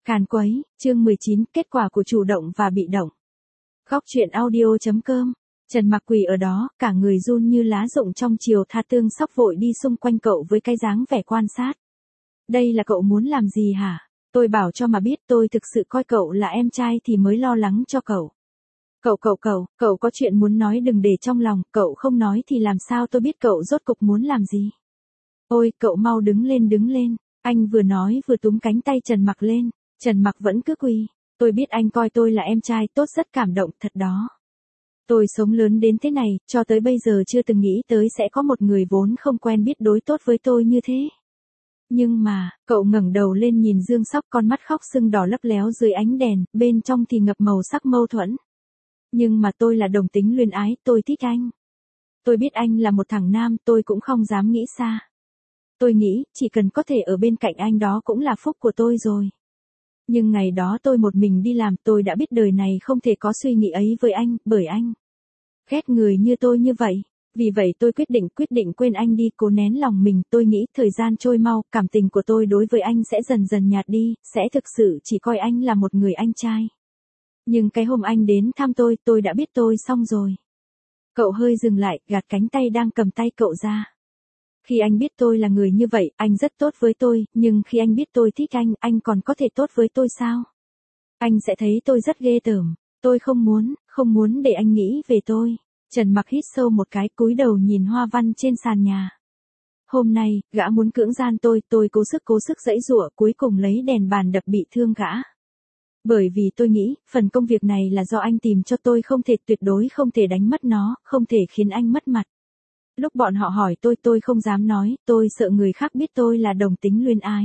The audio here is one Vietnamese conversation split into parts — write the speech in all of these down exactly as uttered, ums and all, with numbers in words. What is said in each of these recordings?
Càn quấy, chương mười chín, kết quả của chủ động và bị động. Góc truyện audio chấm com. Trần Mặc quỳ ở đó, cả người run như lá rụng trong chiều tha tương sóc vội đi xung quanh cậu với cái dáng vẻ quan sát. Đây là cậu muốn làm gì hả? Tôi bảo cho mà biết tôi thực sự coi cậu là em trai thì mới lo lắng cho cậu. Cậu cậu cậu, cậu có chuyện muốn nói đừng để trong lòng, cậu không nói thì làm sao tôi biết cậu rốt cục muốn làm gì. Ôi, cậu mau đứng lên đứng lên, anh vừa nói vừa túm cánh tay Trần Mặc lên. Trần Mặc vẫn cứ quỳ, tôi biết anh coi tôi là em trai tốt rất cảm động thật đó. Tôi sống lớn đến thế này, cho tới bây giờ chưa từng nghĩ tới sẽ có một người vốn không quen biết đối tốt với tôi như thế. Nhưng mà, cậu ngẩng đầu lên nhìn Dương Sóc con mắt khóc sưng đỏ lấp léo dưới ánh đèn, bên trong thì ngập màu sắc mâu thuẫn. Nhưng mà tôi là đồng tính luyến ái, tôi thích anh. Tôi biết anh là một thằng nam, tôi cũng không dám nghĩ xa. Tôi nghĩ, chỉ cần có thể ở bên cạnh anh đó cũng là phúc của tôi rồi. Nhưng ngày đó tôi một mình đi làm, tôi đã biết đời này không thể có suy nghĩ ấy với anh, bởi anh ghét người như tôi như vậy. Vì vậy tôi quyết định quyết định quên anh đi, cố nén lòng mình. Tôi nghĩ thời gian trôi mau, cảm tình của tôi đối với anh sẽ dần dần nhạt đi, sẽ thực sự chỉ coi anh là một người anh trai. Nhưng cái hôm anh đến thăm tôi, tôi đã biết tôi xong rồi. Cậu hơi dừng lại, gạt cánh tay đang cầm tay cậu ra. Khi anh biết tôi là người như vậy, anh rất tốt với tôi, nhưng khi anh biết tôi thích anh, anh còn có thể tốt với tôi sao? Anh sẽ thấy tôi rất ghê tởm. Tôi không muốn, không muốn để anh nghĩ về tôi. Trần Mặc hít sâu một cái, cúi đầu nhìn hoa văn trên sàn nhà. Hôm nay, gã muốn cưỡng gian tôi, tôi cố sức cố sức giãy giụa, cuối cùng lấy đèn bàn đập bị thương gã. Bởi vì tôi nghĩ, phần công việc này là do anh tìm cho tôi, không thể, tuyệt đối không thể đánh mất nó, không thể khiến anh mất mặt. Lúc bọn họ hỏi tôi, tôi không dám nói, tôi sợ người khác biết tôi là đồng tính luyến ái.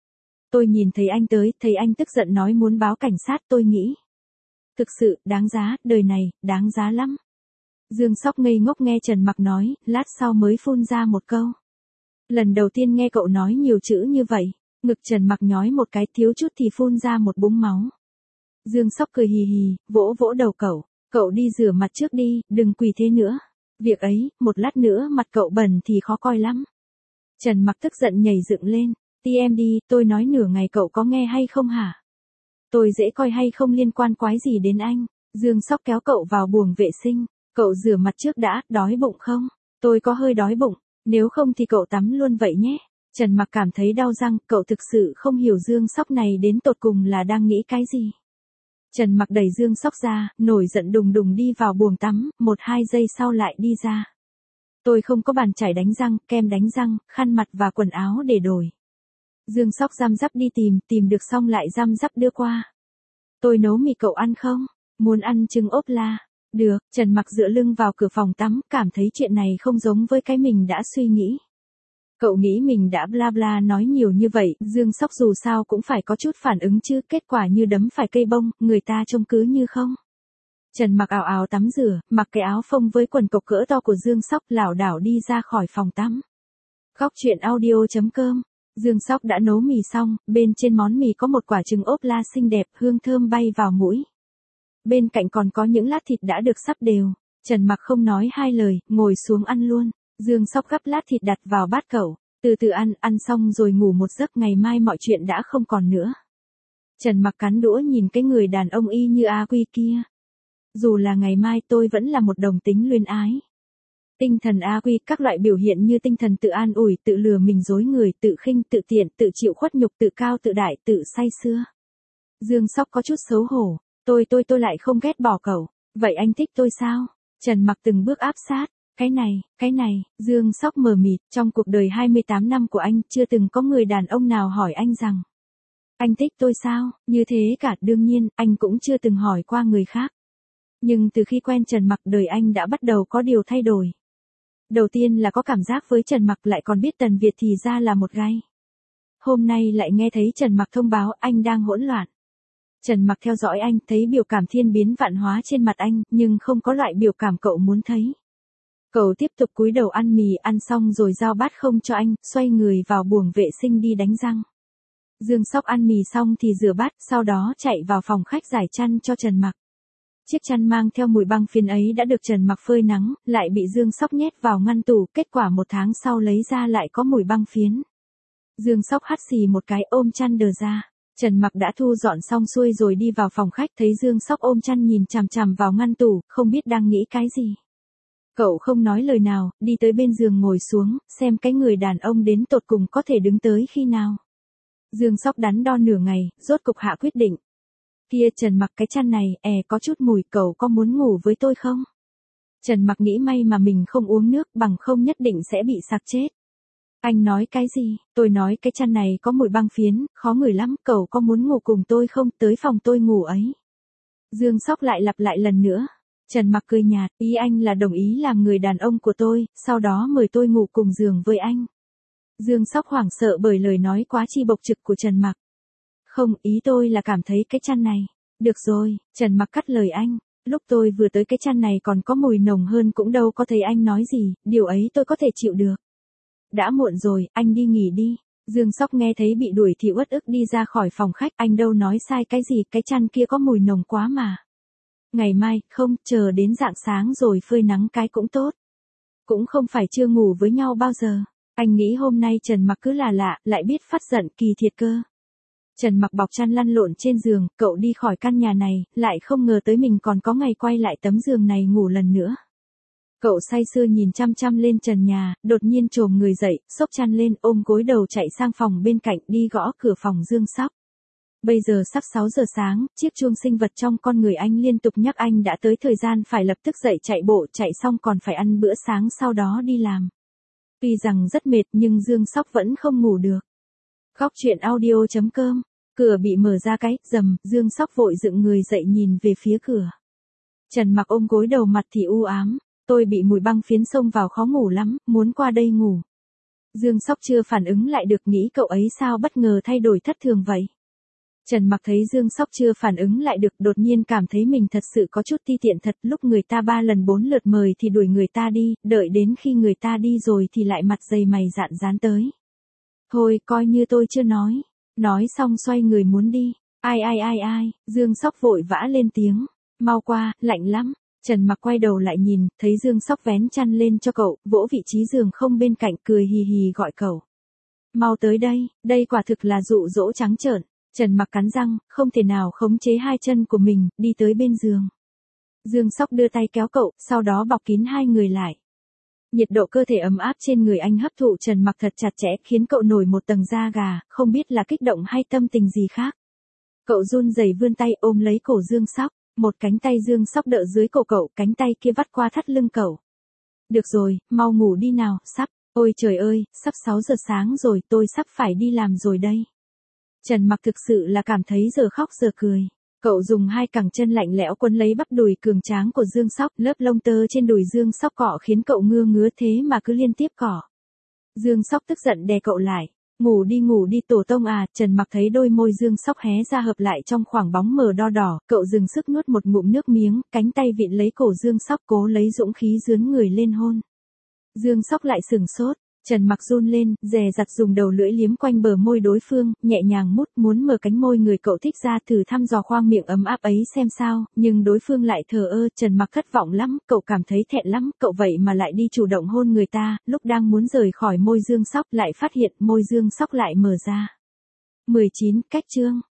Tôi nhìn thấy anh tới, thấy anh tức giận nói muốn báo cảnh sát, tôi nghĩ. Thực sự, đáng giá, đời này, đáng giá lắm. Dương Sóc ngây ngốc nghe Trần Mặc nói, lát sau mới phun ra một câu. Lần đầu tiên nghe cậu nói nhiều chữ như vậy, ngực Trần Mặc nhói một cái, thiếu chút thì phun ra một búng máu. Dương Sóc cười hì hì, vỗ vỗ đầu cậu, cậu đi rửa mặt trước đi, đừng quỳ thế nữa. Việc ấy, một lát nữa mặt cậu bẩn thì khó coi lắm. Trần Mặc tức giận nhảy dựng lên, ti em đi, tôi nói nửa ngày cậu có nghe hay không hả? Tôi dễ coi hay không liên quan quái gì đến anh. Dương Sóc kéo cậu vào buồng vệ sinh, cậu rửa mặt trước đã, đói bụng không? Tôi có hơi đói bụng, nếu không thì cậu tắm luôn vậy nhé. Trần Mặc cảm thấy đau răng, cậu thực sự không hiểu Dương Sóc này đến tột cùng là đang nghĩ cái gì. Trần Mặc đẩy Dương Sóc ra, nổi giận đùng đùng đi vào buồng tắm, một hai giây sau lại đi ra. Tôi không có bàn chải đánh răng, kem đánh răng, khăn mặt và quần áo để đổi. Dương Sóc răm rắp đi tìm, tìm được xong lại răm rắp đưa qua. Tôi nấu mì cậu ăn không? Muốn ăn trứng ốp la? Được, Trần Mặc dựa lưng vào cửa phòng tắm, cảm thấy chuyện này không giống với cái mình đã suy nghĩ. Cậu nghĩ mình đã bla bla nói nhiều như vậy, Dương Sóc dù sao cũng phải có chút phản ứng chứ, kết quả như đấm phải cây bông, người ta trông cứ như không. Trần Mặc ào ào tắm rửa, mặc cái áo phông với quần cộc cỡ to của Dương Sóc, lảo đảo đi ra khỏi phòng tắm. Góc truyện audio chấm com. Dương Sóc đã nấu mì xong, bên trên món mì có một quả trứng ốp la xinh đẹp, hương thơm bay vào mũi. Bên cạnh còn có những lát thịt đã được sắp đều. Trần Mặc không nói hai lời, ngồi xuống ăn luôn. Dương Sóc gắp lát thịt đặt vào bát cậu, từ từ ăn, ăn xong rồi ngủ một giấc, ngày mai mọi chuyện đã không còn nữa. Trần Mặc cắn đũa nhìn cái người đàn ông y như A Quy kia. Dù là ngày mai tôi vẫn là một đồng tính luyến ái. Tinh thần A Quy, các loại biểu hiện như tinh thần tự an ủi, tự lừa mình dối người, tự khinh, tự tiện, tự chịu khuất nhục, tự cao, tự đại, tự say sưa. Dương Sóc có chút xấu hổ, tôi tôi tôi lại không ghét bỏ cậu, vậy anh thích tôi sao? Trần Mặc từng bước áp sát. Cái này, cái này, Dương Sóc mờ mịt, trong cuộc đời hai mươi tám năm của anh, chưa từng có người đàn ông nào hỏi anh rằng, anh thích tôi sao? Như thế cả, đương nhiên, anh cũng chưa từng hỏi qua người khác. Nhưng từ khi quen Trần Mặc, đời anh đã bắt đầu có điều thay đổi. Đầu tiên là có cảm giác với Trần Mặc, lại còn biết Tần Việt thì ra là một gai. Hôm nay lại nghe thấy Trần Mặc thông báo anh đang hỗn loạn. Trần Mặc theo dõi anh, thấy biểu cảm thiên biến vạn hóa trên mặt anh, nhưng không có loại biểu cảm cậu muốn thấy. Cậu tiếp tục cúi đầu ăn mì, ăn xong rồi giao bát không cho anh, xoay người vào buồng vệ sinh đi đánh răng. Dương Sóc ăn mì xong thì rửa bát, sau đó chạy vào phòng khách giải chăn cho Trần Mặc. Chiếc chăn mang theo mùi băng phiến ấy đã được Trần Mặc phơi nắng, lại bị Dương Sóc nhét vào ngăn tủ, kết quả một tháng sau lấy ra lại có mùi băng phiến. Dương Sóc hắt xì một cái ôm chăn đờ ra. Trần Mặc đã thu dọn xong xuôi rồi đi vào phòng khách, thấy Dương Sóc ôm chăn nhìn chằm chằm vào ngăn tủ, không biết đang nghĩ cái gì. Cậu không nói lời nào, đi tới bên giường ngồi xuống, xem cái người đàn ông đến tột cùng có thể đứng tới khi nào. Dương Sóc đắn đo nửa ngày, rốt cục hạ quyết định. Kia Trần Mặc, cái chăn này, è có chút mùi, cậu có muốn ngủ với tôi không? Trần Mặc nghĩ may mà mình không uống nước, bằng không nhất định sẽ bị sặc chết. Anh nói cái gì? Tôi nói cái chăn này có mùi băng phiến, khó ngửi lắm, cậu có muốn ngủ cùng tôi không, tới phòng tôi ngủ ấy. Dương Sóc lại lặp lại lần nữa. Trần Mặc cười nhạt, ý anh là đồng ý làm người đàn ông của tôi, sau đó mời tôi ngủ cùng giường với anh. Dương Sóc hoảng sợ bởi lời nói quá chi bộc trực của Trần Mặc. Không, ý tôi là cảm thấy cái chăn này. Được rồi, Trần Mặc cắt lời anh. Lúc tôi vừa tới cái chăn này còn có mùi nồng hơn, cũng đâu có thấy anh nói gì, điều ấy tôi có thể chịu được. Đã muộn rồi, anh đi nghỉ đi. Dương Sóc nghe thấy bị đuổi thì uất ức đi ra khỏi phòng khách, anh đâu nói sai cái gì, cái chăn kia có mùi nồng quá mà. Ngày mai, không, chờ đến rạng sáng rồi phơi nắng cái cũng tốt. Cũng không phải chưa ngủ với nhau bao giờ. Anh nghĩ hôm nay Trần Mặc cứ là lạ, lại biết phát giận, kỳ thiệt cơ. Trần Mặc bọc chăn lăn lộn trên giường, cậu đi khỏi căn nhà này, lại không ngờ tới mình còn có ngày quay lại tấm giường này ngủ lần nữa. Cậu say sưa nhìn chăm chăm lên trần nhà, đột nhiên chồm người dậy, xốc chăn lên, ôm gối đầu chạy sang phòng bên cạnh, đi gõ cửa phòng Dương Sóc. Bây giờ sắp sáu giờ sáng, chiếc chuông sinh vật trong con người anh liên tục nhắc anh đã tới thời gian phải lập tức dậy chạy bộ, chạy xong còn phải ăn bữa sáng sau đó đi làm. Tuy rằng rất mệt nhưng Dương Sóc vẫn không ngủ được. Góc truyện audio chấm com, cửa bị mở ra cái, rầm, Dương Sóc vội dựng người dậy nhìn về phía cửa. Trần Mặc ôm gối đầu, mặt thì u ám, tôi bị mùi băng phiến xông vào khó ngủ lắm, muốn qua đây ngủ. Dương Sóc chưa phản ứng lại được, nghĩ cậu ấy sao bất ngờ thay đổi thất thường vậy. Trần Mặc thấy Dương Sóc chưa phản ứng lại được, đột nhiên cảm thấy mình thật sự có chút ti tiện thật, lúc người ta ba lần bốn lượt mời thì đuổi người ta đi, đợi đến khi người ta đi rồi thì lại mặt dày mày dạn dán tới. Thôi, coi như tôi chưa nói. Nói xong xoay người muốn đi. Ai ai ai ai, Dương Sóc vội vã lên tiếng. Mau qua, lạnh lắm. Trần Mặc quay đầu lại nhìn, thấy Dương Sóc vén chăn lên cho cậu, vỗ vị trí giường không bên cạnh, cười hì hì gọi cậu. Mau tới đây, đây quả thực là dụ dỗ trắng trợn. Trần Mặc cắn răng, không thể nào khống chế hai chân của mình, đi tới bên giường. Dương Sóc đưa tay kéo cậu, sau đó bọc kín hai người lại. Nhiệt độ cơ thể ấm áp trên người anh hấp thụ Trần Mặc thật chặt chẽ, khiến cậu nổi một tầng da gà, không biết là kích động hay tâm tình gì khác. Cậu run rẩy vươn tay ôm lấy cổ Dương Sóc, một cánh tay Dương Sóc đỡ dưới cổ cậu, cánh tay kia vắt qua thắt lưng cậu. Được rồi, mau ngủ đi nào, sắp, ôi trời ơi, sắp sáu giờ sáng rồi, tôi sắp phải đi làm rồi đây. Trần Mặc thực sự là cảm thấy giờ khóc giờ cười. Cậu dùng hai cẳng chân lạnh lẽo quấn lấy bắp đùi cường tráng của Dương Sóc, lớp lông tơ trên đùi Dương Sóc cọ khiến cậu ngưa ngứa thế mà cứ liên tiếp cọ. Dương Sóc tức giận đè cậu lại. Ngủ đi ngủ đi tổ tông à, Trần Mặc thấy đôi môi Dương Sóc hé ra hợp lại trong khoảng bóng mờ đo đỏ, cậu dừng sức nuốt một ngụm nước miếng, cánh tay vịn lấy cổ Dương Sóc cố lấy dũng khí dướn người lên hôn. Dương Sóc lại sừng sốt. Trần Mặc run lên, dè dặt dùng đầu lưỡi liếm quanh bờ môi đối phương, nhẹ nhàng mút, muốn mở cánh môi người cậu thích ra thử thăm dò khoang miệng ấm áp ấy xem sao, nhưng đối phương lại thờ ơ. Trần Mặc thất vọng lắm, cậu cảm thấy thẹn lắm, cậu vậy mà lại đi chủ động hôn người ta, lúc đang muốn rời khỏi môi Dương Sóc lại phát hiện môi Dương Sóc lại mở ra. mười chín, cách chương.